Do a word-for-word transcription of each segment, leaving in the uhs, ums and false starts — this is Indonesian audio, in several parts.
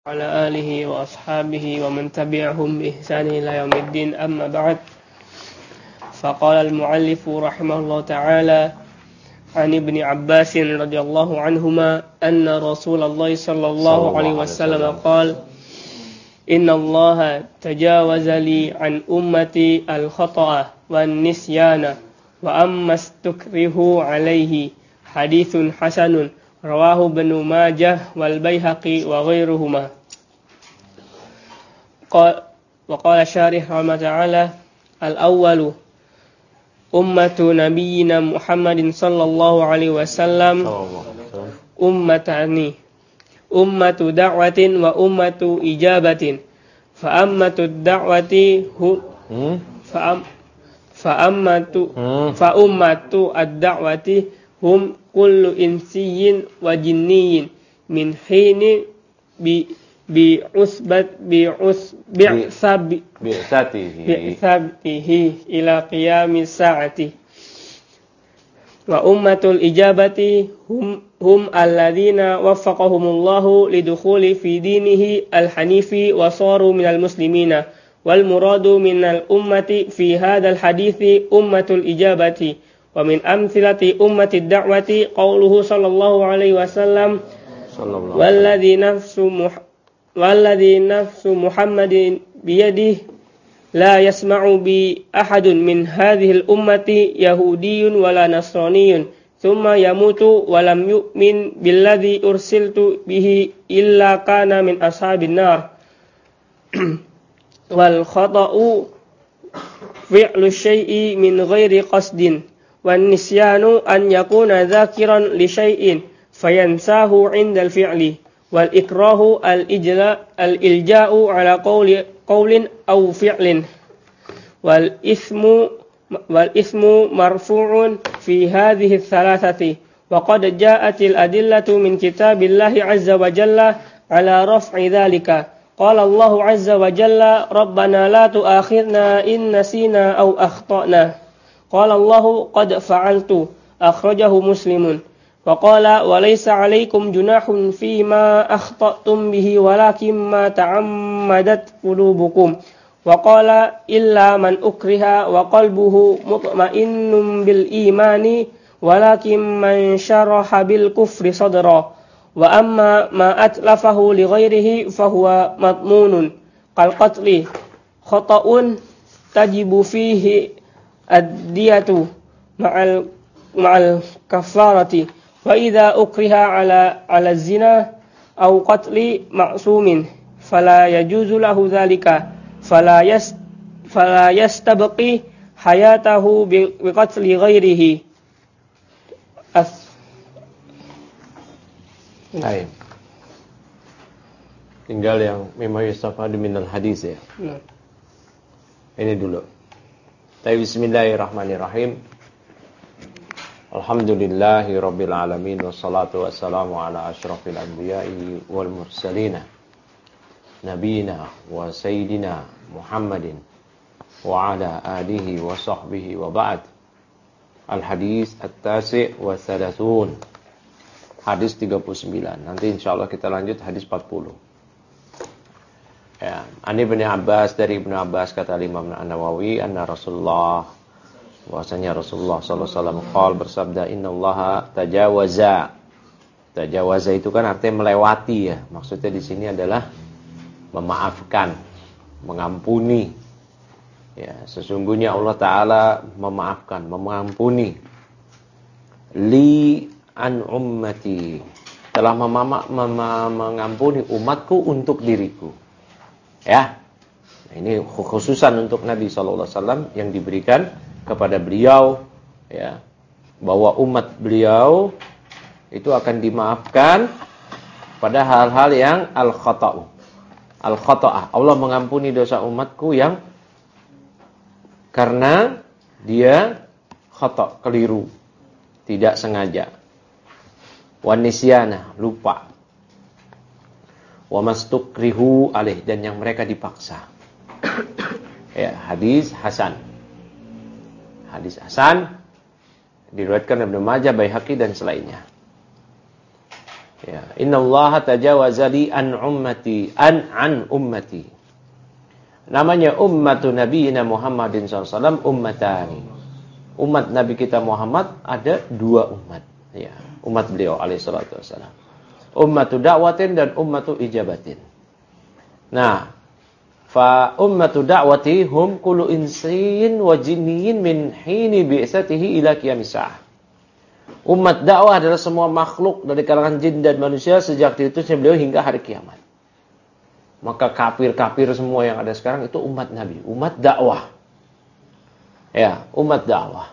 على آله وأصحابه ومن تبعهم بإحسان إلى يوم الدين أما بعد فقال المؤلف رحمه الله تعالى عن ابن عباس رضي الله عنهما أن رسول الله صلى الله عليه وسلم قال إن الله تجاوز لي عن أمتي الخطأ والنسيان وأما استكرهوا عليه حديث حسن رواه ابن ماجه والبيهقي وغيرهما. قال وقال الشارح رحمه تعالى الأول أمة نبينا محمد صلى الله عليه وسلم أمتان أمة دعوة وأمة إجابة فأمة الدعوة هم فأمة فأمة الدعوة هم كل إنسي وجني من حين بعصبة بعثته إلى قيام الساعة وأمة الإجابة هم, هم الذين وفقهم الله لدخول في دينه الحنيف وصاروا من المسلمين والمراد من الأمة في هذا الحديث أمة الإجابة. ومن أمثلة أمة الدعوة قوله صلى الله عليه وسلم والذي نفس مح والذي نفس محمد بيده لا يسمع بأحد من هذه الأمة يهودي ولا نصراني ثم يموت ولم يؤمن بالذي أرسلت به إلا كان من أصحاب النار. والخطأ فعل الشيء من غير قصد والنسيان أن يكون ذاكرا لشيء فينساه عند الفعل والإكراه الإجلاء الإلجاء على قول قول أو فعل والإثم والإثم مرفوع في هذه الثلاثة وقد جاءت الأدلة من كتاب الله عز وجل على رفع ذلك. قال الله عز وجل ربنا لا تؤاخذنا إن نسينا أو أخطأنا قال الله قد فعلت أخرجه مسلم. وقال وليس عليكم جناح فيما أخطأتم به ولكن ما تعمدت قلوبكم. وقال إلا من أكره وقلبه مطمئن بالإيمان ولكن من شرح بالكفر صدرا وأما ما أتلفه لغيره فهو مضمون كالقتل خطأ تجب فيه الدية مع مع الكفارة وإذا أكره على على الزنا أو قتل معصوم فلا يجوز له ذلك فلا يست فلا يستبقي حياته بقتل غيره. Baik. Tinggal yang memang yustafadu minal hadis ya. Nah. Ini dulu. Bismillahirrahmanirrahim. Alhamdulillahi rabbil alamin wassalatu wassalamu ala asyrafil anbiya'i wal mursalin nabiyina wa sayyidina Muhammadin wa ala alihi wa sahbihi wa ba'd. Al hadis at-tasi' wa thalathun. Hadis tiga puluh sembilan. Nanti insyaallah kita lanjut hadis empat puluh. Ya, Ani bin Abbas dari Ibnu Abbas kata Imam An-Nawawi anna Rasulullah bahwasanya Rasulullah sallallahu alaihi wasallam qol bersabda innallaha tajawaza. Tajawaza itu kan artinya melewati ya. Maksudnya di sini adalah memaafkan, mengampuni. Ya, sesungguhnya Allah taala memaafkan, mengampuni. Li an ummati telah memama, mema, mengampuni umatku untuk diriku. Ya, nah, ini khususan untuk Nabi Sallallahu Alaihi Wasallam yang diberikan kepada beliau, ya, bahwa umat beliau itu akan dimaafkan pada hal-hal yang al-khata'u, al-khata'ah. Allah mengampuni dosa umatku yang karena dia khata', keliru, tidak sengaja. Wan nisyana, lupa. Wa mastukrihu alaih, dan yang mereka dipaksa. Ya, hadis hasan. Hadis hasan diriwayatkan Ibnu Majah, Baihaqi dan selainnya. Ya, innallaha tajawaza li an ummati an an ummati. Namanya ummatu nabiyina Muhammadin sallallahu alaihi wasallam ummatani. Umat Nabi kita Muhammad ada dua umat. Ya, umat beliau alaihi salatu wasallam. Ummatu da'watin dan ummatu ijabatin. Nah, fa ummatu da'wati hum kullu insiyin wa jinniyin min hini bi'satihi ila qiyamis saah. Umat dakwah adalah semua makhluk dari kalangan jin dan manusia sejak diutusnya beliau hingga hari kiamat. Maka kafir-kafir semua yang ada sekarang itu umat Nabi, umat dakwah. Ya, umat dakwah.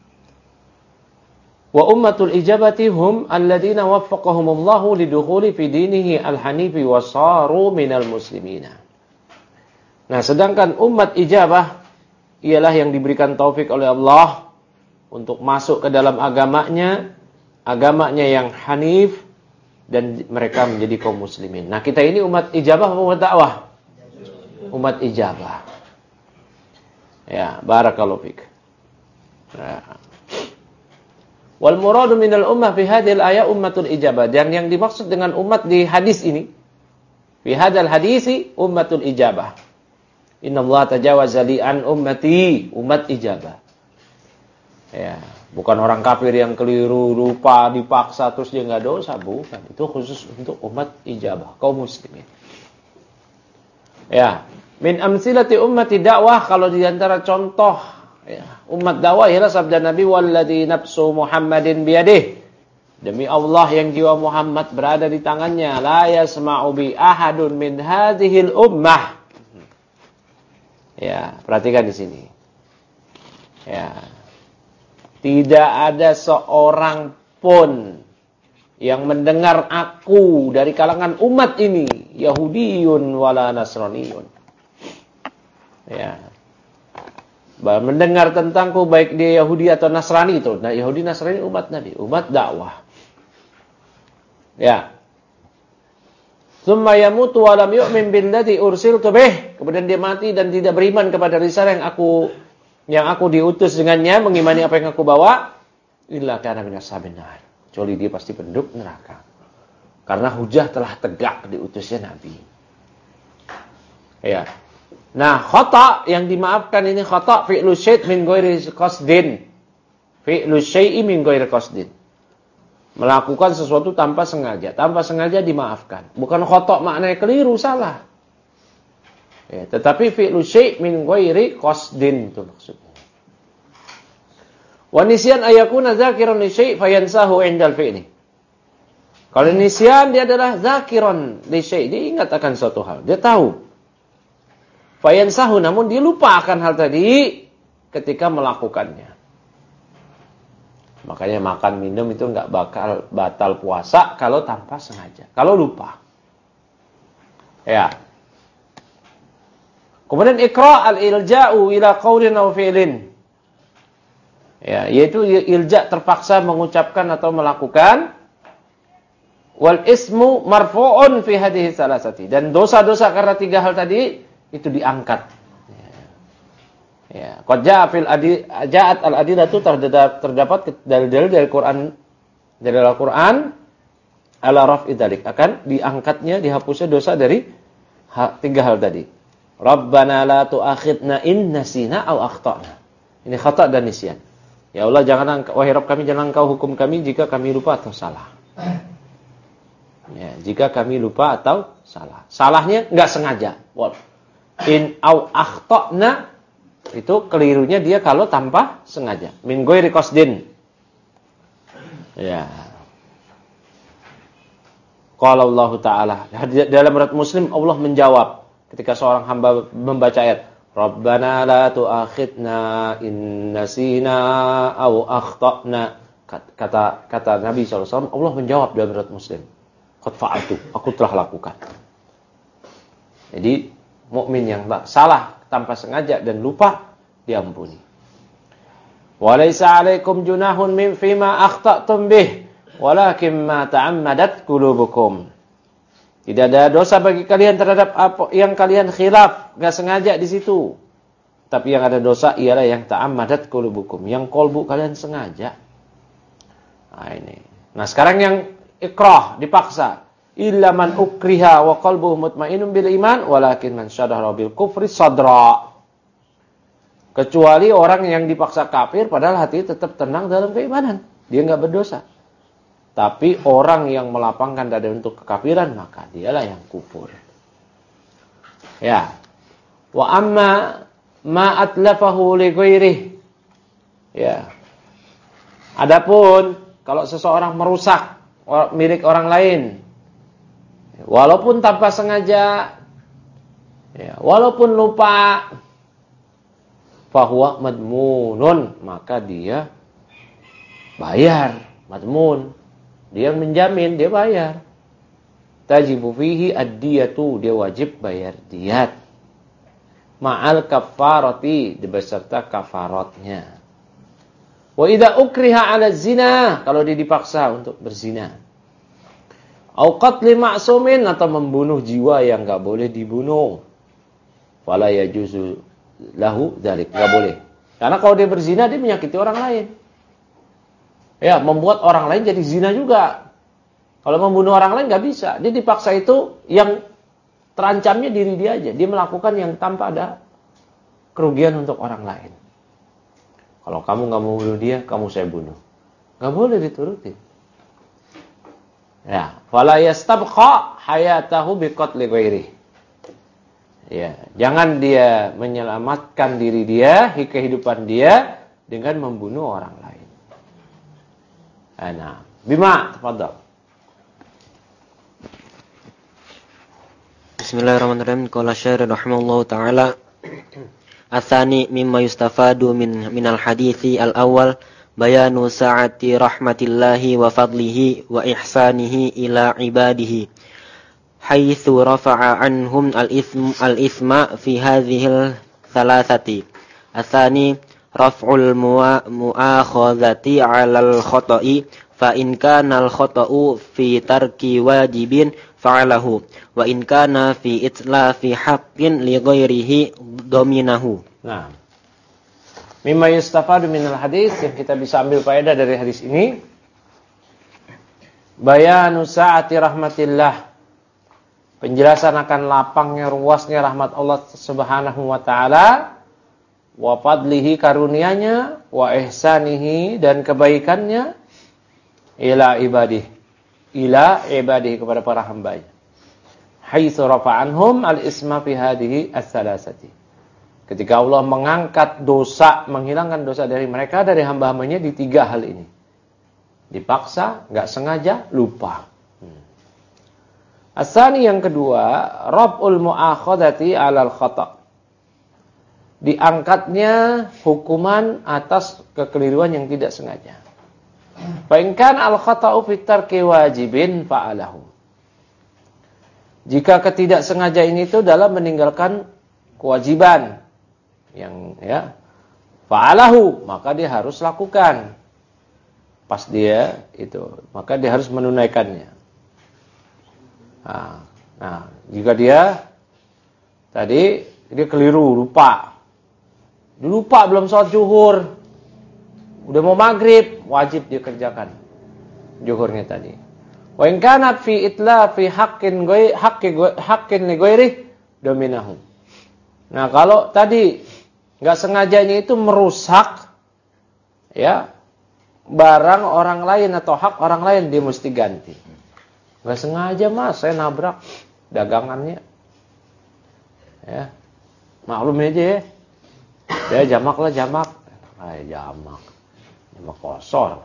Wa ummatul ijabati hum alladziina waffaqahumullahu lidukhuli fi dinihi al-hanifi wa saru minal muslimina. Nah, sedangkan umat ijabah ialah yang diberikan taufik oleh Allah untuk masuk ke dalam agamanya, agamanya yang hanif, dan mereka menjadi kaum muslimin. Nah, kita ini umat ijabah atau umat dakwah? Umat ijabah. Ya, barakallahu fik. Nah. Wal muradu minal ummah fi hadhil ayat ummatul ijabah. Dan yang dimaksud dengan umat di hadis ini, fi hadzal hadisi ummatul ijabah. Innallaha tajawaza li an ummati, umat ijabah. Ya, bukan orang kafir yang keliru, lupa, dipaksa terus dia enggak dosa, bukan. Itu khusus untuk umat ijabah, kaum muslimin. Ya, min amsilati ummati dakwah, kalau di antara contoh ya, umat dakwah ialah sabda Nabi walladzi nafsu Muhammadin biyadih. Demi Allah yang jiwa Muhammad berada di tangannya, la yasma'u bi ahadun min hadhil ummah. Ya, perhatikan di sini. Ya. Tidak ada seorang pun yang mendengar aku dari kalangan umat ini, Yahudiyun wala Nasraniyun. Ya. Mendengar tentangku baik dia Yahudi atau Nasrani itu. Nah, Yahudi Nasrani umat Nabi, umat dakwah. Ya. Tsumma yamutu wa lam yu'min billadzi ursiltu bih. Kemudian dia mati dan tidak beriman kepada risalah yang aku yang aku diutus dengannya, mengimani apa yang aku bawa, illa kana minas sabinar. Kecuali dia pasti penduduk neraka. Karena hujah telah tegak diutusnya Nabi. Ya. Nah, khata yang dimaafkan ini khata fi'lu syai' min ghairi qasdin. Fi'lu syai'i min ghairi qasdin. Melakukan sesuatu tanpa sengaja. Tanpa sengaja dimaafkan. Bukan khata maknanya keliru, salah. Ya, tetapi fi'lu syai' min ghairi qasdin itu maksudnya. Wa nisyan ayakuna zakiran li syai' fayansahu 'indal fi'li. Kalau nisyan dia adalah zakiran li syai', dia ingat akan suatu hal, dia tahu. Fayansahu, namun dia lupa akan hal tadi ketika melakukannya. Makanya makan minum itu enggak bakal batal puasa kalau tanpa sengaja, kalau lupa. Ya. Kemudian ikra' al-ilja'u ila qawlin aw fi'lin. Ya, yaitu ilja' terpaksa mengucapkan atau melakukan. Wal ismu marfu'un fi hadhihi salasati. Dan dosa-dosa karena tiga hal tadi itu diangkat. Ya, qad ja'a fil adi ja'at al-adillatu terdapat dalil-dalil dari Quran dari Al-Qur'an ala raf'i dzalik, akan diangkatnya, dihapusnya dosa dari ha, tiga hal tadi. Rabbana la tu'akhidna in nasina aw akhtana. Ini khata' dan nisyan. Ya Allah, jangan, wahai Rabb kami, jangan Engkau hukum kami jika kami lupa atau salah. Ya, jika kami lupa atau salah. Salahnya enggak sengaja. Wal. In aw akhtana itu kelirunya dia kalau tanpa sengaja. Min ghairi qasdin. Ya. Qala Allah Ta'ala. Dalam riwayat Muslim Allah menjawab ketika seorang hamba membaca ayat, Rabbana la tu'akhidna in nasina aw akhtana. Kata kata Nabi shallallahu alaihi wasallam, Allah menjawab dalam riwayat Muslim, qad fa'altu, aku telah lakukan. Jadi mukmin yang salah tanpa sengaja dan lupa diampuni. Walaysa 'alaikum junahun min fima akhtatum bih, walakin ma ta'ammadat qulubukum. Tidak ada dosa bagi kalian terhadap apa yang kalian khilaf, enggak sengaja di situ. Tapi yang ada dosa ialah yang ta'ammadat qulubukum, yang kolbu kalian sengaja. Nah ini. Nah, sekarang yang ikrah, dipaksa. Illa man ukriha wa qalbuhu mutmainnun bil iman walakin man syadara bil kufri sadra. Kecuali orang yang dipaksa kafir padahal hati tetap tenang dalam keimanan. Dia enggak berdosa. Tapi orang yang melapangkan dada untuk kekafiran maka dialah yang kufur. Ya. Wa amma ma atlafahu li ghairihi. Ya. Adapun kalau seseorang merusak milik orang lain walaupun tanpa sengaja, ya, walaupun lupa, fahuwa madmunun, maka dia bayar, madmun. Dia menjamin, dia bayar. Tajibu fihi ad-diyatu, dia wajib bayar diyat. Ma'al kafarati, beserta kafaratnya. Wa idza ukriha 'ala zina, kalau dia dipaksa untuk berzina. Au qatli ma'sumin, atau membunuh jiwa yang enggak boleh dibunuh. Fala yajuzu lahu dzalik, enggak boleh. Karena kalau dia berzina dia menyakiti orang lain. Ya, membuat orang lain jadi zina juga. Kalau membunuh orang lain enggak bisa. Dia dipaksa itu yang terancamnya diri dia aja. Dia melakukan yang tanpa ada kerugian untuk orang lain. Kalau kamu enggak mau bunuh dia, kamu saya bunuh. Enggak boleh dituruti. Ya, fala yastabqa hayatahu biqatli ghairihi. Ya, jangan dia menyelamatkan diri dia, kehidupan dia dengan membunuh orang lain. Nah, Bima, tafadhal. Bismillahirrahmanirrahim. Qala syarih rahimallahu taala. Atsani mimma yustafadu min minal hadithi al-awwal bayanu sa'ati rahmatillahi wa fadlihi wa ihsanihi ila ibadihi. Haitsu rafa'a anhum al-itsm al-itsma fi hadhihi thalathati. Atsani raf'ul mu'akhadhati 'alal khata'i fa in kana al-khata'u fi tarki wajibin fa'alahu wa in kana fi itlafi haqqin li ghairihi dominahu. Nah, mimma yustafadu minal hadis, yang kita bisa ambil faedah dari hadis ini, bayanu sa'ati rahmatillah, penjelasan akan lapangnya, ruasnya rahmat Allah Subhanahu wa taala, wa fadlihi, karunianya, wa ihsanihi, dan kebaikannya, ila ibadih, ila ibadih, kepada para hambanya. Haitsu rafa'anhum al-isma fi hadhihi as-salasati. Ketika Allah mengangkat dosa, menghilangkan dosa dari mereka, dari hamba-hambanya di tiga hal ini. Dipaksa, enggak sengaja, lupa. Asani, yang kedua, raf'ul mu'akhadati 'alal khata'. Diangkatnya hukuman atas kekeliruan yang tidak sengaja. Fa in kana al-khata'u fi tarki wajibin fa'alahu. Jika ketidaksengaja ini itu dalam meninggalkan kewajiban yang ya fa'alahu, maka dia harus lakukan. Pas dia itu, maka dia harus menunaikannya. Nah, nah, jika dia tadi dia keliru, lupa. Lupa belum sholat zuhur. Udah mau maghrib, wajib dia kerjakan zuhurnya tadi. Wa in kana fi itlafi haqqin ghai haqqi haqqin li ghairi dominahu. Nah, kalau tadi enggak sengajanya itu merusak ya barang orang lain atau hak orang lain, dia mesti ganti. Enggak sengaja, Mas, saya nabrak dagangannya. Ya. Maklum aja ya. Ya jamak lah, jamak. Ay, jamak. Jamak kosor.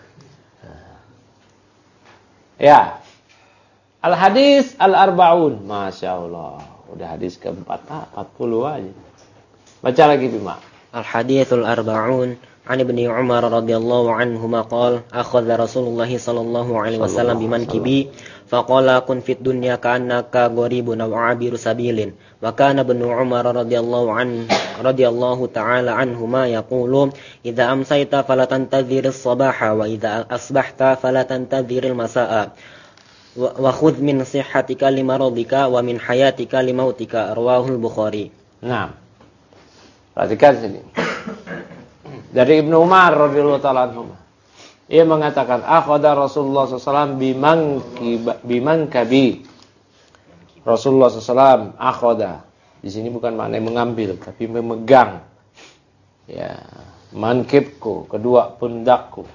Ya. Al-hadis al-arba'un. Masya Allah. Udah hadis keempat, empat puluh aja. Baca lagi, Bima. Al-hadithul arba'un. An Ibni Umar radhiyallahu anhuma qala akhadha Rasulullah sallallahu alaihi wasallam bimankibi faqala kun fid dunya ka'annaka gharibun aw 'abiru sabilin wa kana Ibnu Umar radhiyallahu an radhiyallahu ta'ala anhuma yaqulu idza amsayta fala tantadhir as-sabaha wa idza asbahta fala tantadhir al-masaa wa khudh min sihhatika limaradika wa min hayatika limautika, rawahul Bukhari. Nah, perhatikan sini. Dari Ibnu Umar radhiyallahu ta'ala anhu. Ia mengatakan akhadha Rasulullah sallallahu alaihi wasallam bimankabi. Rasulullah sallallahu alaihi wasallam akhadha. Di sini bukan maknanya mengambil, tapi memegang. Ya, mankibku, kedua pundakku.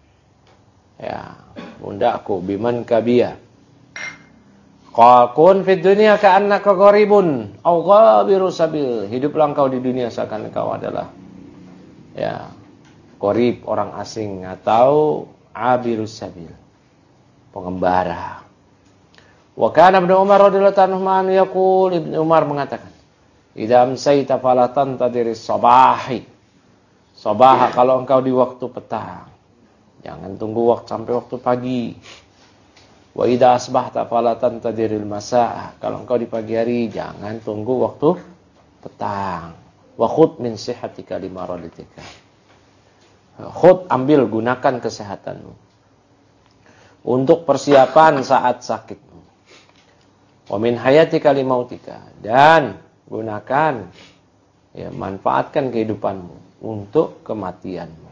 Ya, pundakku bimankabiyah. Qal kun fid dunya ka'annaka gharibun aw ghabiru sabil. Hiduplah engkau di dunia seakan engkau adalah ya, gharib, orang asing, atau abirus sabil, pengembara. Wa kana Ibnu Umar radhiyallahu anhu yaqul, Ibnu Umar mengatakan, "Idza amsayta fala tantadiris sabahi." Sabah, kalau engkau di waktu petang, jangan tunggu waktu sampai waktu pagi. Wa idza asbahta fala tantadiril masaa. Kalau engkau di pagi hari, jangan tunggu waktu petang. Wa khudh min sihhatika limaradatika. Khudh, ambil, gunakan kesehatanmu untuk persiapan saat sakitmu. Wa min hayatika limautika, dan gunakan, ya, manfaatkan kehidupanmu untuk kematianmu.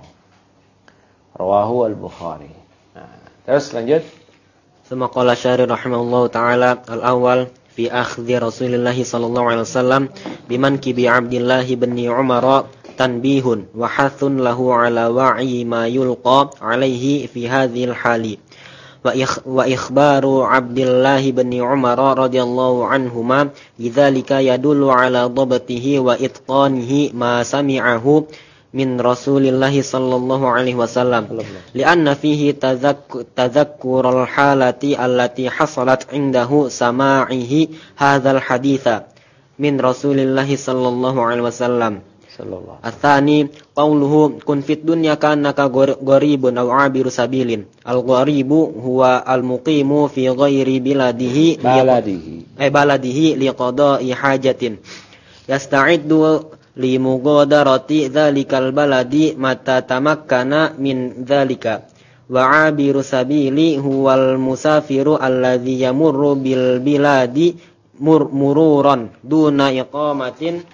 Rawahu al-Bukhari. Nah, terus lanjut. Thumma qala syari rahimahullahu ta'ala al-awwal fi akhdhi Rasulillah sallallahu alaihi wasallam bimankibi Abdullah bin Umar tanbihun wa hathun lahu ala wa'i ma yulqa alaihi fi hadhihi al-hali wa ikhbaru Abdullah bin Umar radhiyallahu anhuma bidzalika yadullu ala dhabtihi wa itqanihi ma sami'ahu min Rasulillah sallallahu alaihi wasallam lianna fihi tadhakkurul halati allati hasalat indahu sama'ihi hadzal haditha min Rasulillah sallallahu alaihi wasallam. Atsani qauluhu kun fid dunya kannaka gharibun aw 'abiru sabilin. Al-gharibu huwa al-muqimu fi ghairi biladihi baladihi ay baladihi liqada'i hajatin yasta'iddu li mugadarati dzalikal baladi mata tamakkana min dzalika wa 'abiru sabili huwal musafiru alladzi yamurru bil biladi murmururan duna iqamatin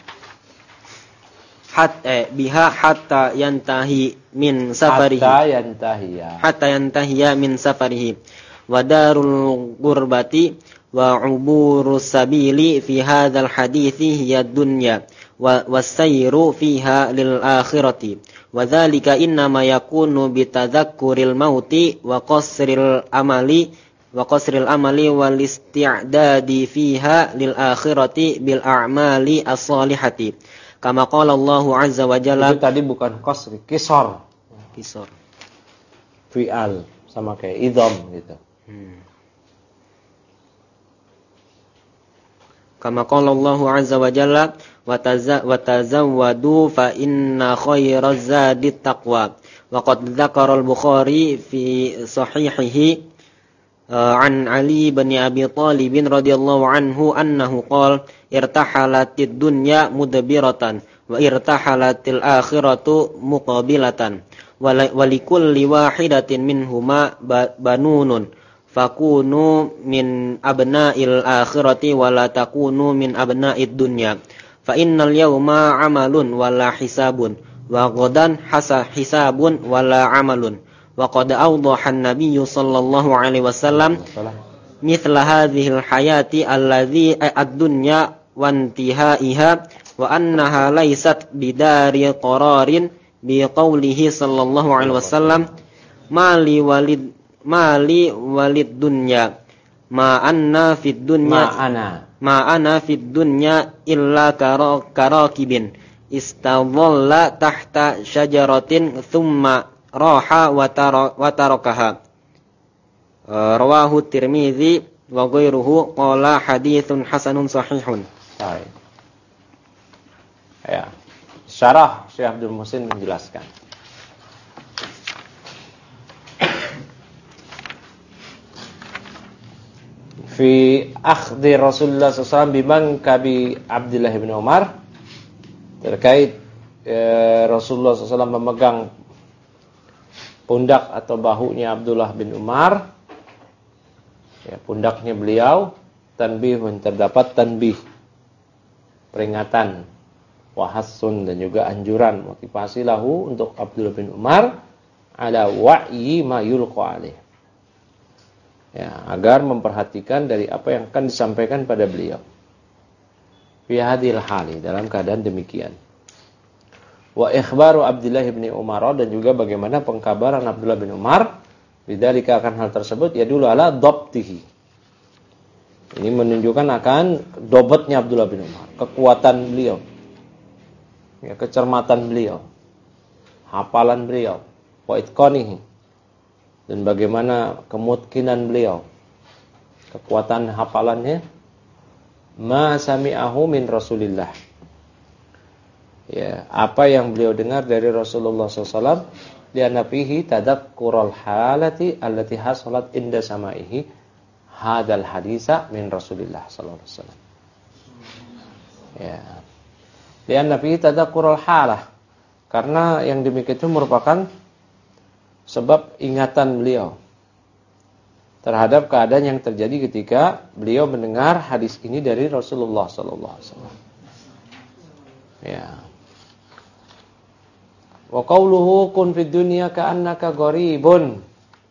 hatta biha hatta yantahi min safarihi hatta yantahiya hatta yantahiya min safarihi wa darul gurbati wa 'uburus sabili fi hadzal hadithi hiya dunya wa wasayru fiha lil akhirati wa dzalika innama yakunu bitadzakkuril mauti wa qasril amali wa qasril amali wal isti'dadi fiha lil akhirati bil a'mali as-solihati kama qala Allah azza wa jalla. Itu tadi bukan qasr, kisar. Kisar fi'al sama kayak idham gitu. hmm. Kama qala Allah azza wa jalla wa tazawwadu fa inna khairaz zadi taqwa. Wa qad dzakara al-Bukhari fi sahihihi an Ali bin Abi Thalib radhiyallahu anhu annahu qala irtahalatid dunya mudbiratan wa irtahalatil akhiratu muqabilatan wa likulli wahidatin minhuma banunun fakunu min abna'il akhirati wa la takunu min abna'id dunya fa innal yawma amalun wala hisabun wa ghadan hasa hisabun wala amalun wa qad awdaha an-nabiy sallallahu alaihi wasallam mithla hadhihi al-hayati alladhi ad-dunya wa intihaiha wa annaha laysat bidari qararin bi qawlihi sallallahu alaihi wasallam mali walid mali walid dunya ma anna fid dunya ma ana ma ana fid dunya illa karakibin istadhalla tahta syajaratin thumma raha wa tarakaha. Rawahu Tirmizi wa ghairuhu qala haditsun hasanun sahihun. Baik. Ya. Syarah Syekh Abdul Muhsin menjelaskan. Fi akhdhi Rasulullah sallallahu alaihi wasallam bimankabi Abdullah bin Umar, terkait eh, Rasulullah sallallahu alaihi wasallam memegang pundak atau bahunya Abdullah bin Umar, ya, pundaknya beliau. Tanbihun, terdapat tanbih, peringatan, wahassun, dan juga anjuran, motivasi lahu untuk Abdullah bin Umar ala wa'yi ma yulqa alaih. Ya, agar memperhatikan dari apa yang akan disampaikan pada beliau. Fi hadhil hali, dalam keadaan demikian. Wa ikhbaru Abdullah bin Umar, dan juga bagaimana pengkabaran Abdullah bin Umar bidzalika akan hal tersebut ya dulu ala dhabtihi. Ini menunjukkan akan dobotnya Abdullah bin Umar, kekuatan beliau. Ya, kecermatan beliau, hafalan beliau, wa itqanihi, dan bagaimana kemungkinan beliau, kekuatan hafalannya, ma sami'ahu min Rasulillah. Ya, apa yang beliau dengar dari Rasulullah sallallahu alaihi wasallam, di anafihi tadakkurul halati allati hasalat inda sama'ihi hadal hadisa min Rasulillah sallallahu alaihi wasallam. Ya. Di anafihi tadakkurul halah, karena yang demikian itu merupakan sebab ingatan beliau terhadap keadaan yang terjadi ketika beliau mendengar hadis ini dari Rasulullah sallallahu alaihi wasallam. Ya. Wa qauluhu kun fid dunya ka'annaka gharibun.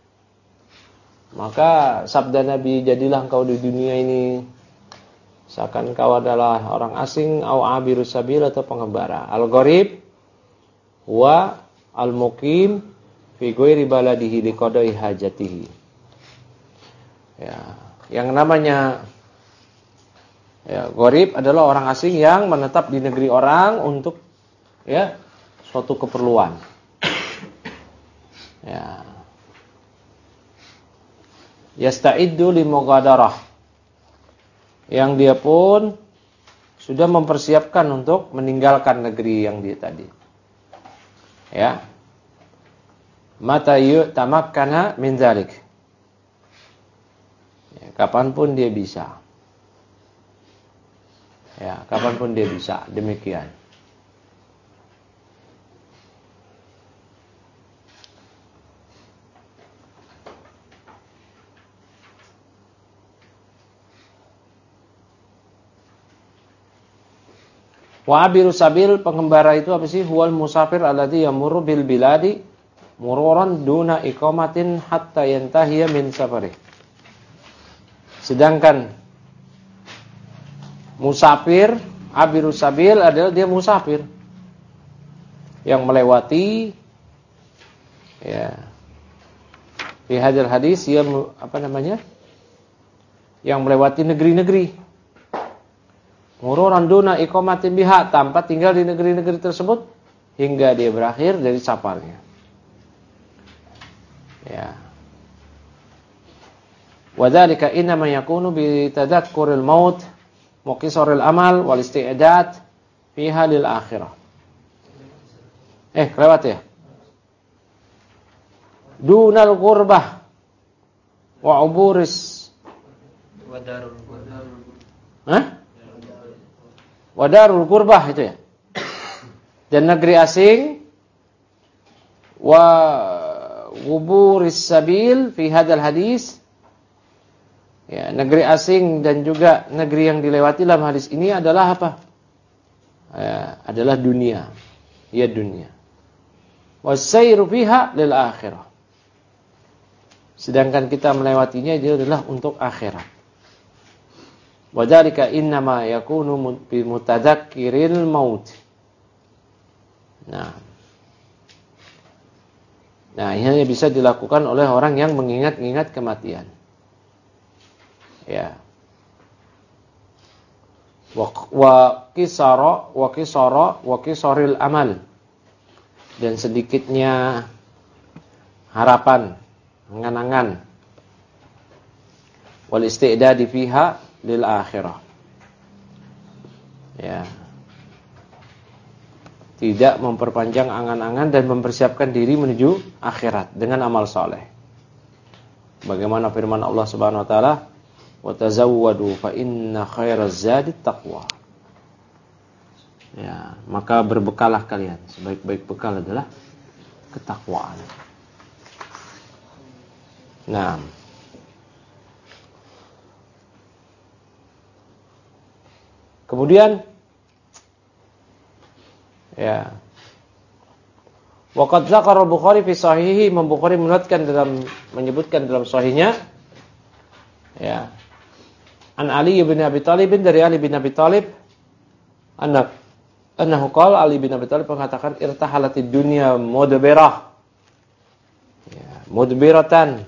Maka sabda Nabi, jadilah engkau di dunia ini seakan kau adalah orang asing, au abirus sabil, atau pengembara. Al-gharib wa al-muqim fi ghairi baladihi liqada'i hajatihi. Ya, yang namanya ya, gharib adalah orang asing yang menetap di negeri orang untuk ya suatu keperluan. Ya. Yasta'iddu li mughadarah. Yang dia pun sudah mempersiapkan untuk meninggalkan negeri yang dia tadi. Ya. Mata yutamakkana min dzalik. Ya, kapanpun dia bisa. Ya, kapanpun dia bisa, demikian. Wa abiru sabil, pengembara itu apa sih? Huwal musafir alladhi yamurru bil biladi mururan duna iqamatin hatta yantahiya min safari. Sedangkan musafir, abiru sabil adalah dia musafir yang melewati ya. Di hadis hadis yang apa namanya? Yang melewati negeri-negeri. Mururan duna iqamatin biha, tanpa tinggal di negeri-negeri tersebut hingga dia berakhir dari safarnya. Ya. Wa dzalika inna ma yakunu bi tadakkuril maut muqisaril amal wal isti'dad fiha lil akhirah. Eh, kelewat ya. Dunal qurbah wa uburis wa darul Hah? Wadarul qurbah itu ya. Dan negeri asing wa wuburis sabil fi hadal hadis. Ya, negeri asing dan juga negeri yang dilewati dalam hadis ini adalah apa? Ya, adalah dunia. Ya, dunia. Wasairu fiha lil akhirah. Sedangkan kita melewatinya itu adalah untuk akhirat. Wadzalika innama yakunu bi mutadzakkiril maut. Nah. Nah, ini hanya bisa dilakukan oleh orang yang mengingat-ingat kematian. Ya. Wa wa qisara wa qisara wa qisaril amal. Dan sedikitnya harapan, angan-angan. Wal isti'dadi fiha lil akhirah. Ya. Tidak memperpanjang angan-angan dan mempersiapkan diri menuju akhirat dengan amal saleh. Bagaimana firman Allah Subhanahu wa taala, "Wa tazawwadu fa inna khairaz zadi taqwa." Ya, maka berbekalah kalian. Sebaik-baik bekal adalah ketakwaan. Nah, kemudian ya, Waqad dzakara al-Bukhari fi sahihi, Imam Bukhari menyebutkan dalam menyebutkan dalam sahihnya ya. An Ali bin Abi Thalib, dari Ali bin Abi Thalib, anak annahu qala, Ali bin Abi Thalib mengatakan irtahalatid dunya mudbirah. Ya, mudbiratan.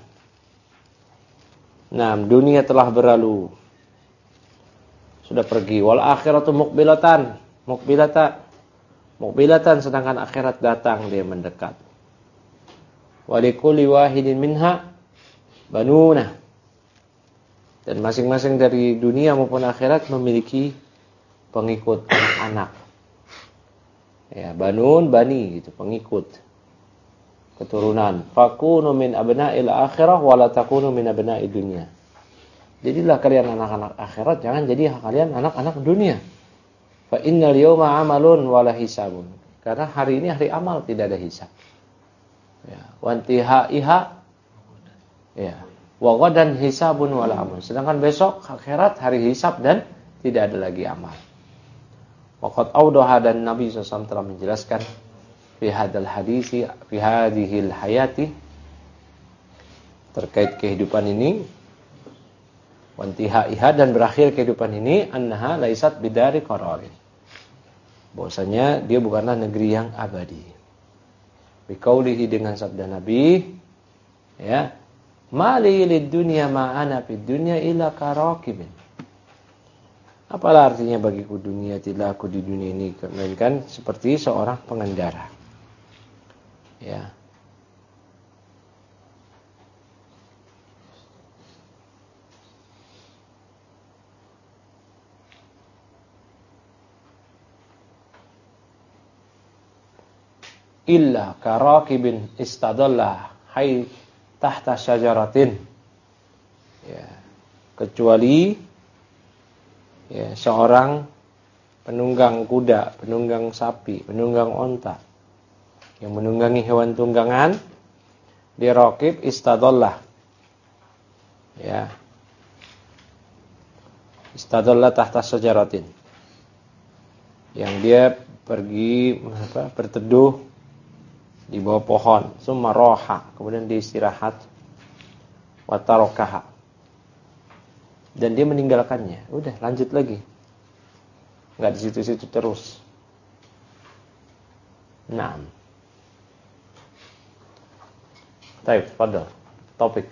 Nah, dunia telah berlalu. Sudah pergi. Wal akhiratu muqbilatan. Muqbilatan. Muqbilatan, sedangkan akhirat datang, dia mendekat. Wa likulli wahidin minha banuna. Dan masing-masing dari dunia maupun akhirat memiliki pengikut anak. Ya, banun, bani gitu, pengikut. Keturunan. Fakunu min abna'il akhirah wa la takunu min abna'id dunya. Jadilah kalian anak-anak akhirat, jangan jadi kalian anak-anak dunia. Fa innal yawma amalun wala hisabun. Karena hari ini hari amal, tidak ada hisab. Ya, wantiha iha. Ya, wa ghadan hisabun wala amal. Sedangkan besok akhirat hari hisab dan tidak ada lagi amal. Waqad awdaha, dan Nabi sallallahu alaihi wasallam telah menjelaskan fi hadzal hadisi fi hadhil hayati, terkait kehidupan ini, wantiha iha, dan berakhir kehidupan ini, annaha laisat bidari qararin. Bahwasanya dia bukanlah negeri yang abadi. Biqaulihi, dengan sabda Nabi, ya, mali lid dunya ma ana fid dunya illa karakibin. Apalah artinya bagiku dunia, tidak aku di dunia ini melainkan seperti seorang pengendara. Ya. Illa karakibin istadallah hai tahta syajaratin. Ya, kecuali ya, seorang penunggang kuda, penunggang sapi, penunggang onta yang menunggangi hewan tunggangan, dia rakib istadallah. Ya. Istadallah tahta syajaratin. Yang dia pergi apa, berteduh di bawah pohon, summa roha, kemudian dia istirahat, watarokaha, dan dia meninggalkannya. Udah, lanjut lagi, nggak di situ-situ terus. Naam. Baik, pada topik.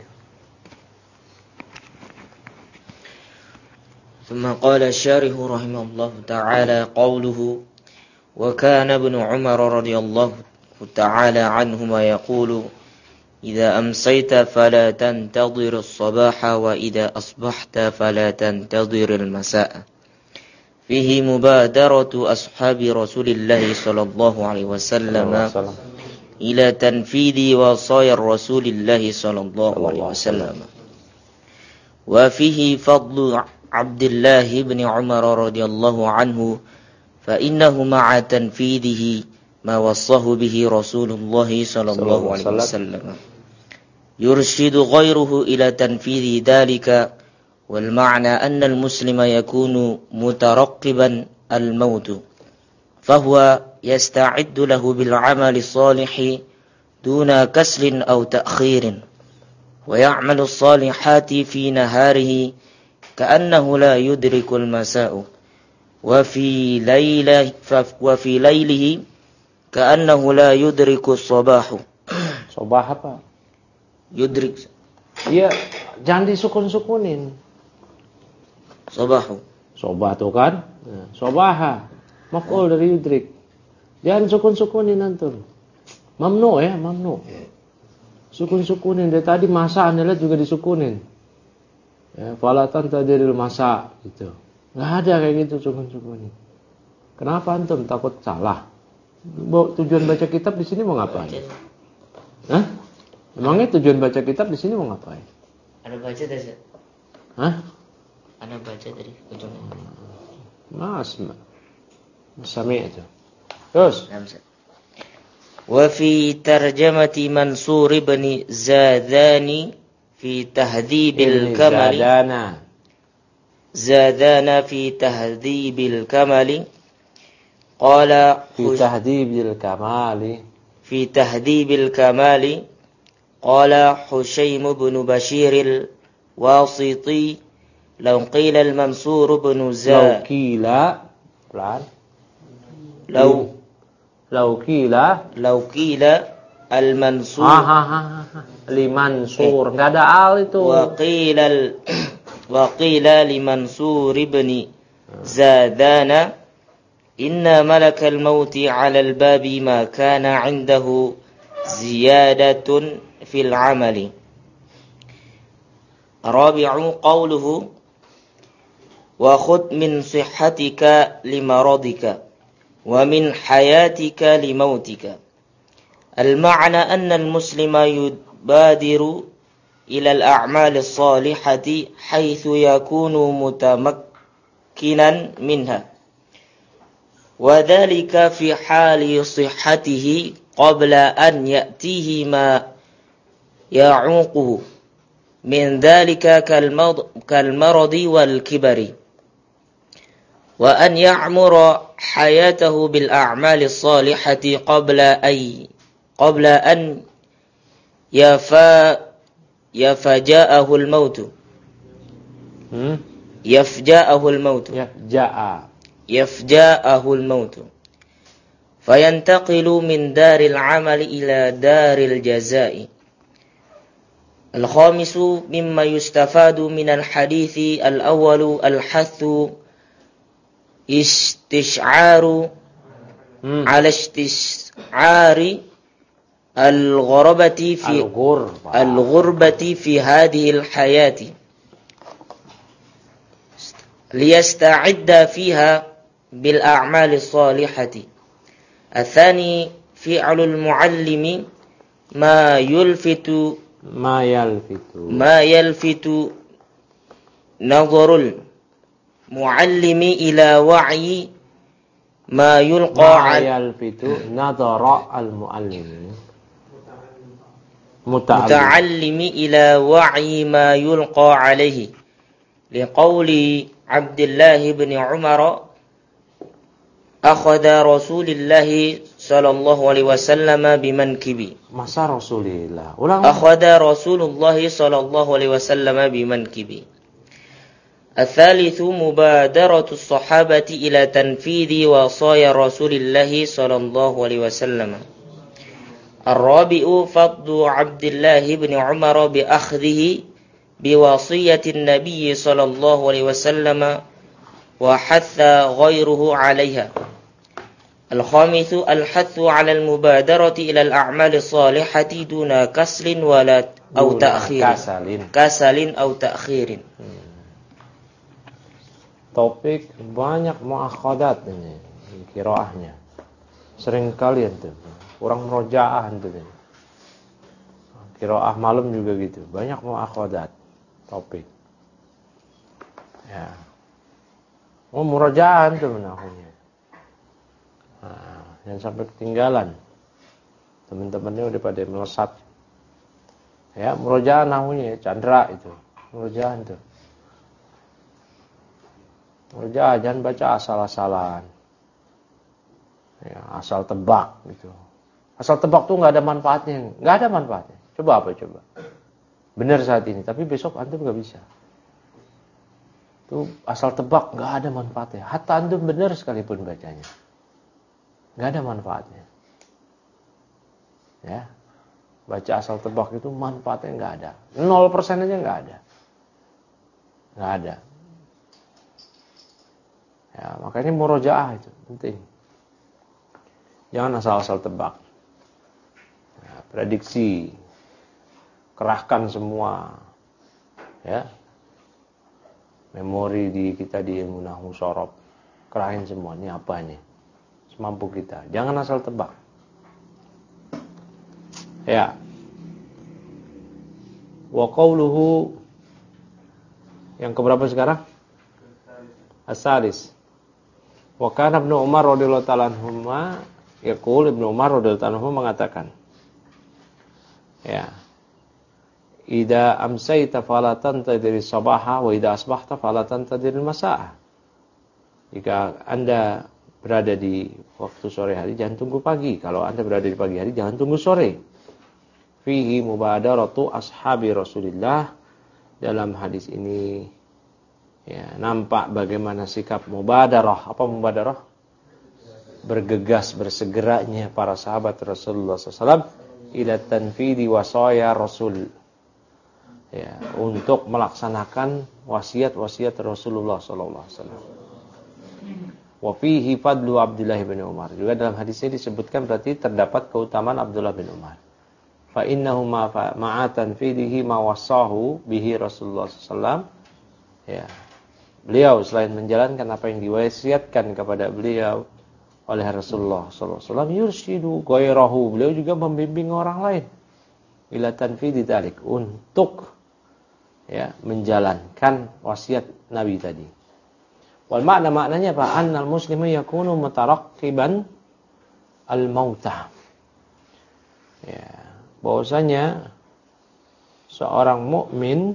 ثم قال الشارح رحمه الله تعالى قوله وكان ابن عمر رضي الله تعالى عنهما يقول إذا أمسيت فلا تنتظر الصباح وإذا أصبحت فلا تنتظر المساء فيه مبادرة أصحاب رسول الله صلى الله عليه وسلم إلى تنفيذ وصايا رسول الله صلى الله عليه وسلم وفيه فضل عبد الله بن عمر رضي الله عنه فإنه مع تنفيذه ما وصاه به رسول الله صلى الله عليه وسلم يرشد غيره إلى تنفيذ ذلك والمعنى أن المسلم يكون مترقبا الموت فهو يستعد له بالعمل الصالح دون كسل أو تأخير ويعمل الصالحات في نهاره كأنه لا يدرك المساء وفي ليله وفي ليله كأنه لا يدرك الصباح. Sobah apa? Yudrik. Iya, jangan disukun-sukunin. Sobahu. Sobah tuh kan? Sobaha. Maf'ul dari yudrik. Jangan sukun-sukunin antum. Mamnu ya, mamnu. Sukun-sukunin. Dari tadi masa Anda lihat juga disukunin. Ya, falatan tadiril masa gitu. Enggak ada kayak gitu sukun-sukunin. Kenapa antum takut salah? Tujuan baca kitab di sini mau ngapain? Hah? Emangnya tujuan baca kitab di sini mau ngapain? Ada baca tadi. Hah? Ada baca tadi ujungnya. Mas, sami itu. Terus. Wa fi tarjamati Mansur ibn Zadani fi tahdhibil kamali. Zadana. Zadana fi tahdhibil kamali. Qala fi tahdhibil kamali. في تهذيب الكمال قال حشيم بن بشير الواسطي لو قيل المنصور بن زاد لو قيل لو لو قيل لو قيل المنصور ha ha ha limansur enggak ada al itu وقيل ال... وقيل لمنصور بن زادان إن ملك الموت على الباب ما كان عنده زيادة في العمل. رابع قوله وخذ من صحتك لمرضك ومن حياتك لموتك. المعنى أن المسلم يبادر إلى الأعمال الصالحة حيث يكون متمكنا منها، وذلك في حال صحته قبل أن يأتيه ما يعوقه من ذلك كالمرض والكبر، وأن يعمر حياته بالأعمال الصالحة قبل أن قبل أن يفا يفجاءه الموت hmm? يفجاءه الموت يفجاء يفجاءه الموت فينتقل من دار العمل إلى دار الجزاء. الخامس مما يستفاد من الحديث الأول الحث استشعار hmm. على استشعار الغربة في الغربة. الغربة في هذه الحياة ليستعد فيها بالأعمال الصالحة. الثاني فعل المعلم ما يلفت ما يلفت ما يلفت نظر المعلم إلى وعي ما يلقى ما على يلفت نظر المعلم متعلم إلى وعي ما يلقى عليه، لقول عبد الله بن عمر أخذ رسول الله صلى الله عليه وسلم بمنكبي. Masa Rasulullah ulang أخذ رسول الله صلى الله عليه وسلم بمنكبي. الثالث مبادرة الصحابة إلى تنفيذ وصايا رسول الله صلى الله عليه وسلم. الرابع فضل عبد الله بن عمر بأخذه بوصية النبي صلى الله عليه وسلم وحث غيره عليها. الخامس الحث على المبادرة إلى الأعمال الصالحة دون كسل ولا أو تأخير كسل كسل أو تأخير. Topik banyak muakhadat ini qiraahnya. Sering kali itu kurang murojaah itu. Qiraah malam juga gitu, banyak muakhadat topik. Ya. Oh, murojaah itu menahunya. Nah, jangan sampai ketinggalan. Teman-temannya udah pada melesat. Ya, murojaah nahunya Chandra itu. Murojaah itu. Murojaah jangan baca asal-asalan. Ya, asal tebak gitu. Asal tebak tuh nggak ada manfaatnya, nggak ada manfaatnya. Coba apa coba? Benar saat ini, tapi besok antum nggak bisa. Tuh asal tebak nggak ada manfaatnya. Hatta antum benar sekalipun bacanya, nggak ada manfaatnya. Ya, baca asal tebak itu manfaatnya nggak ada, nol persen aja nggak ada, nggak ada. Ya, makanya murojaah itu penting. Jangan asal-asal tebak. Ya, prediksi, kerahkan semua, ya, memori di kita di ilmu nahwu sorob, kerahin semua. Ini apa nih? Semampu kita. Jangan asal tebak. Ya. Wa qawluhu yang keberapa sekarang? As-salis. Wa kana Ibnu Umar radhiyallahu ta'ala anhuma yaqul Ibnu Umar radhiyallahu ta'ala anhu mengatakan, ya, idza amsayta fala tantadhir as-sabaha wa idza asbahta fala tantadhir al-masaa. Jika Anda berada di waktu sore hari, jangan tunggu pagi. Kalau Anda berada di pagi hari, jangan tunggu sore. Fihi mubadaratu ashabi Rasulillah. Dalam hadis ini ya, nampak bagaimana sikap mubadarah. Apa mubadarah? Bergegas, bersegeranya para sahabat Rasulullah sallallahu alaihi wasallam ila tanfidi wasaya Rasul. Ya, untuk melaksanakan wasiat-wasiat Rasulullah sallallahu alaihi wasallam. Wa fihi fadlu Abdullah bin Umar. Juga dalam hadis ini disebutkan berarti terdapat keutamaan Abdullah bin Umar. Fa innahu ma'atan fidihi ma wasahu bihi Rasulullah sallallahu alaihi wasallam. Ya. Beliau selain menjalankan apa yang diwasiatkan kepada beliau oleh Rasulullah sallallahu alaihi wasallam, yursyidu ghairahu, beliau juga membimbing orang lain ila tanfidi dzalik, untuk ya menjalankan wasiat Nabi tadi. Wal makna maknanya apa? Annal muslimu yakunu mutarakkiban al-mautah. Ya, bahwasanya seorang mukmin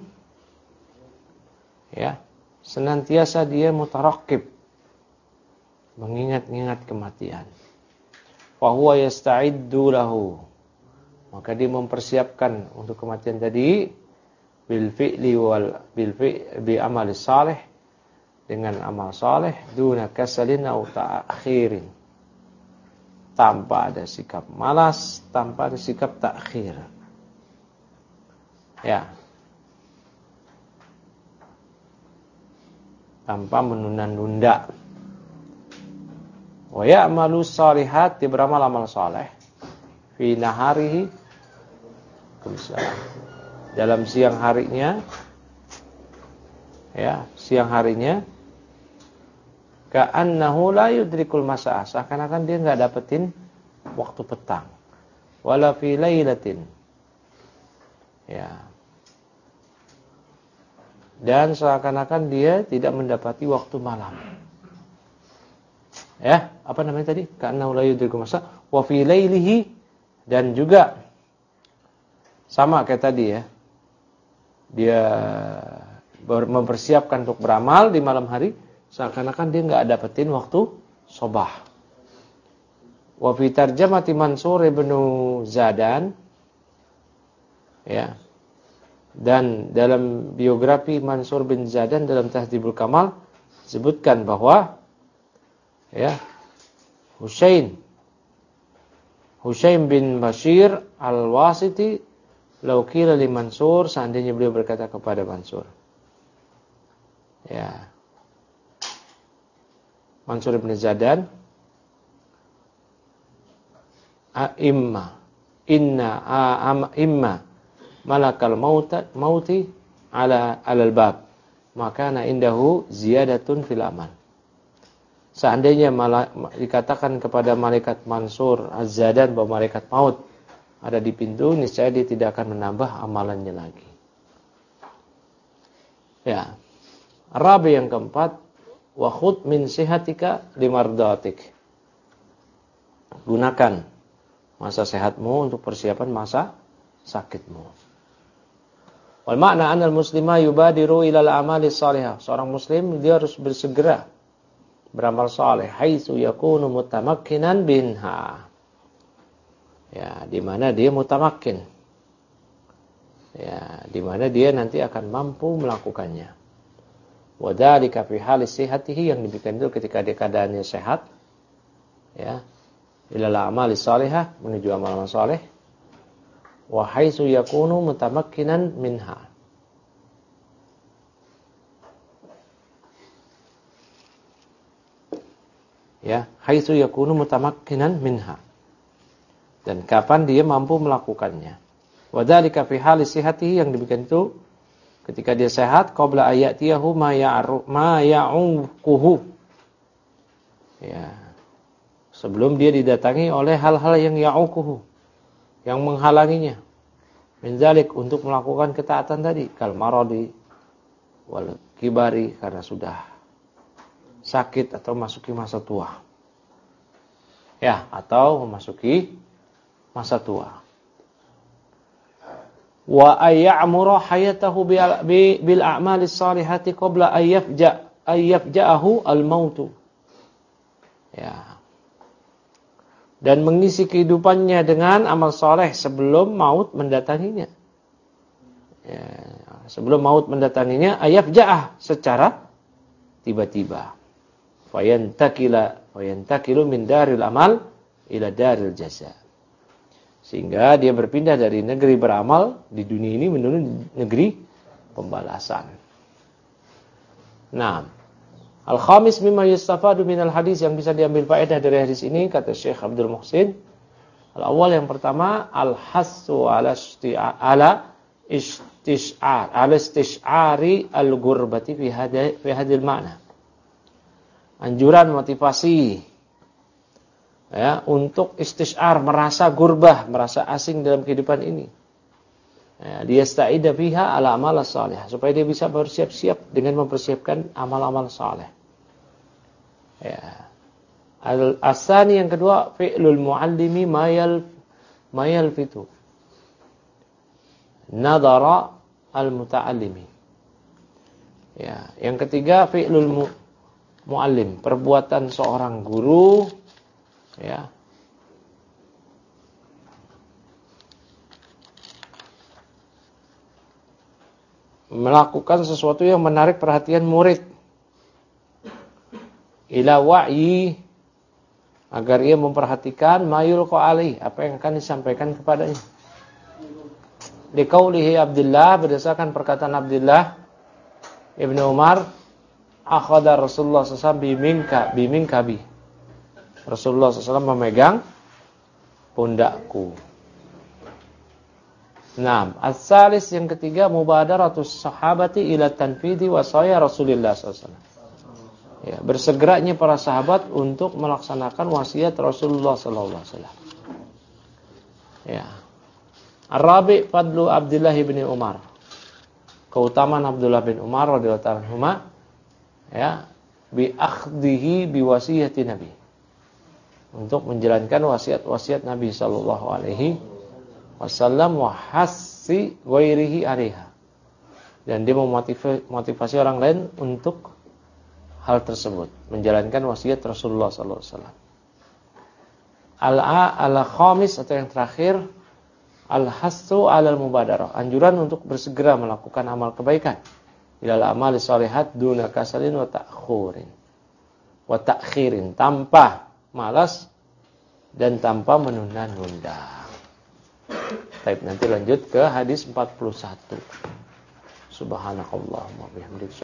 ya senantiasa dia mutarakkib, mengingat-ingat kematian. Fa huwa yasta'iddu lahu, maka dia mempersiapkan untuk kematian tadi bil fi'li wal bil fi'li bi amali salih, dengan amal saleh, duna kasalin au ta'khirin, tanpa ada sikap malas, tanpa ada sikap takhir. Ya. Tanpa menunda-nunda. Wa ya'malu shalihat, dia beramal amal saleh fi naharihi, dalam siang harinya, ya, siang harinya, ka'annahu la yudrikul masa'ah, seakan-akan dia enggak dapetin waktu petang. Wala fi lailatin, ya, dan seakan-akan dia tidak mendapati waktu malam. Ya, apa namanya tadi? Ka'annahu la yudrikul masa'ah wa fi lailihi, dan juga sama kayak tadi ya. Dia mempersiapkan untuk beramal di malam hari, seakan-akan dia enggak dapetin waktu sobah. Wa fi tarjamati Mansur ibn Zadan, ya. Dan dalam biografi Mansur bin Zadan dalam Tahdhibul Kamal disebutkan bahwa ya Husain Husain bin Bashir Al-Wasiti law qila li Mansur, seandainya beliau berkata kepada Mansur, ya, Mansur bin Zadan, a'imma inna a'am imma malakal mauta mauti ala alal bab, maka na indahu ziyadatun fil amal. Seandainya malah dikatakan kepada malaikat Mansur Az-Zadan bahwa malaikat maut ada di pintu, niscaya dia tidak akan menambah amalannya lagi. Ya. Rabi yang keempat, wa khudh min sihatika limardatik. Gunakan masa sehatmu untuk persiapan masa sakitmu. Wal makna anal muslima yubadiru ilal amali salihah. Seorang muslim dia harus bersegera beramal saleh, haitsu yakunu mutamakkinan binha. Ya, di mana dia mutamakkin. Ya, di mana dia nanti akan mampu melakukannya. Wa dzalika fi hali sihhatihi, yang demikian itu ketika dia keadaannya sehat. Ya. Ilal amali salihah, menuju amal saleh. Wa haitsu yakunu mutamakkinan minha. Ya, haitsu yakunu mutamakkinan minha. Dan kapan dia mampu melakukannya. Wa dzalika fi hali sihhatihi, yang demikian itu ketika dia sehat, qabla ayatiyahu ma ya'ru ma ya'uquhu. Ya. Sebelum dia didatangi oleh hal-hal yang ya'uquhu, yang menghalanginya. Min dzalik, untuk melakukan ketaatan tadi, kal maradi wal kibari, karena sudah sakit atau masuki masa tua. Ya, atau memasuki masa tua. Wa ayya'mura hayatahu bil a'malis salihati qabla ayyafja ayyafja'ahu al-maut. Ya. Dan mengisi kehidupannya dengan amal soleh sebelum maut mendatanginya. Ya, sebelum maut mendatanginya, ayafja'ah secara tiba-tiba. Fayantakila, fayantakilu min daril amal ila daril jaza. Sehingga dia berpindah dari negeri beramal di dunia ini menuju negeri pembalasan. Nah, al-khamis mimma yustafadu minal hadis, yang bisa diambil faedah dari hadis ini, kata Syekh Abdul Muhsin. Al-awwal, yang pertama, al-hassu ala isti'a ala istish'ar, ala istish'ari al-gurbati fi hadhi fi hadhil ma'na. Anjuran, motivasi, ya, untuk istish'ar, merasa gurbah, merasa asing dalam kehidupan ini. Ya, dia sta'ida fiha ala amal salih, supaya dia bisa bersiap-siap dengan mempersiapkan amal-amal saleh. Ya. Al-asani, yang kedua, fi'lul muallimi mayal mayal fitu nadara al-muta'allimi. Ya, yang ketiga, fi'lul mu, muallim, perbuatan seorang guru, ya, melakukan sesuatu yang menarik perhatian murid ila wa'yi, agar ia memperhatikan mayul qa'ali, apa yang akan disampaikan kepadanya. Liqaulihi Abdullah, berdasarkan perkataan Abdullah Ibnu Umar, akhadha Rasulullah sallallahu alaihi wasallam biminka biminkabi. Rasulullah sallallahu alaihi wasallam memegang pundakku. Nah, as-salis, yang ketiga, mubadaratus sahabati ila tanfidi wasaya Rasulullah sallallahu alaihi wasallam. Ya, bersegeranya para sahabat untuk melaksanakan wasiat Rasulullah sallallahu alaihi wasallam. Ya. Ar-rabi, fadlu Abdullah bin Umar. Keutamaan Abdullah bin Umar radhiyallahu ta'ala anhuma, ya, bi akhdhihi bi wasiyati Nabi. Untuk menjalankan wasiat-wasiat Nabi sallallahu alaihi wasallam wa hassi ghairihi 'alaiha. Dan dia memotivasi orang lain untuk hal tersebut, menjalankan wasiat Rasulullah sallallahu alaihi wasallam. Al-a al-khamis, atau yang terakhir, al-hassu 'alal mubadarah, anjuran untuk bersegera melakukan amal kebaikan, ilal amali shalihat duna kasalin wa ta'khurin wa ta'khirin, tanpa malas dan tanpa menunda-nunda. Baik, nanti lanjut ke hadis empat puluh satu. Subhanakallahumma bihamdika.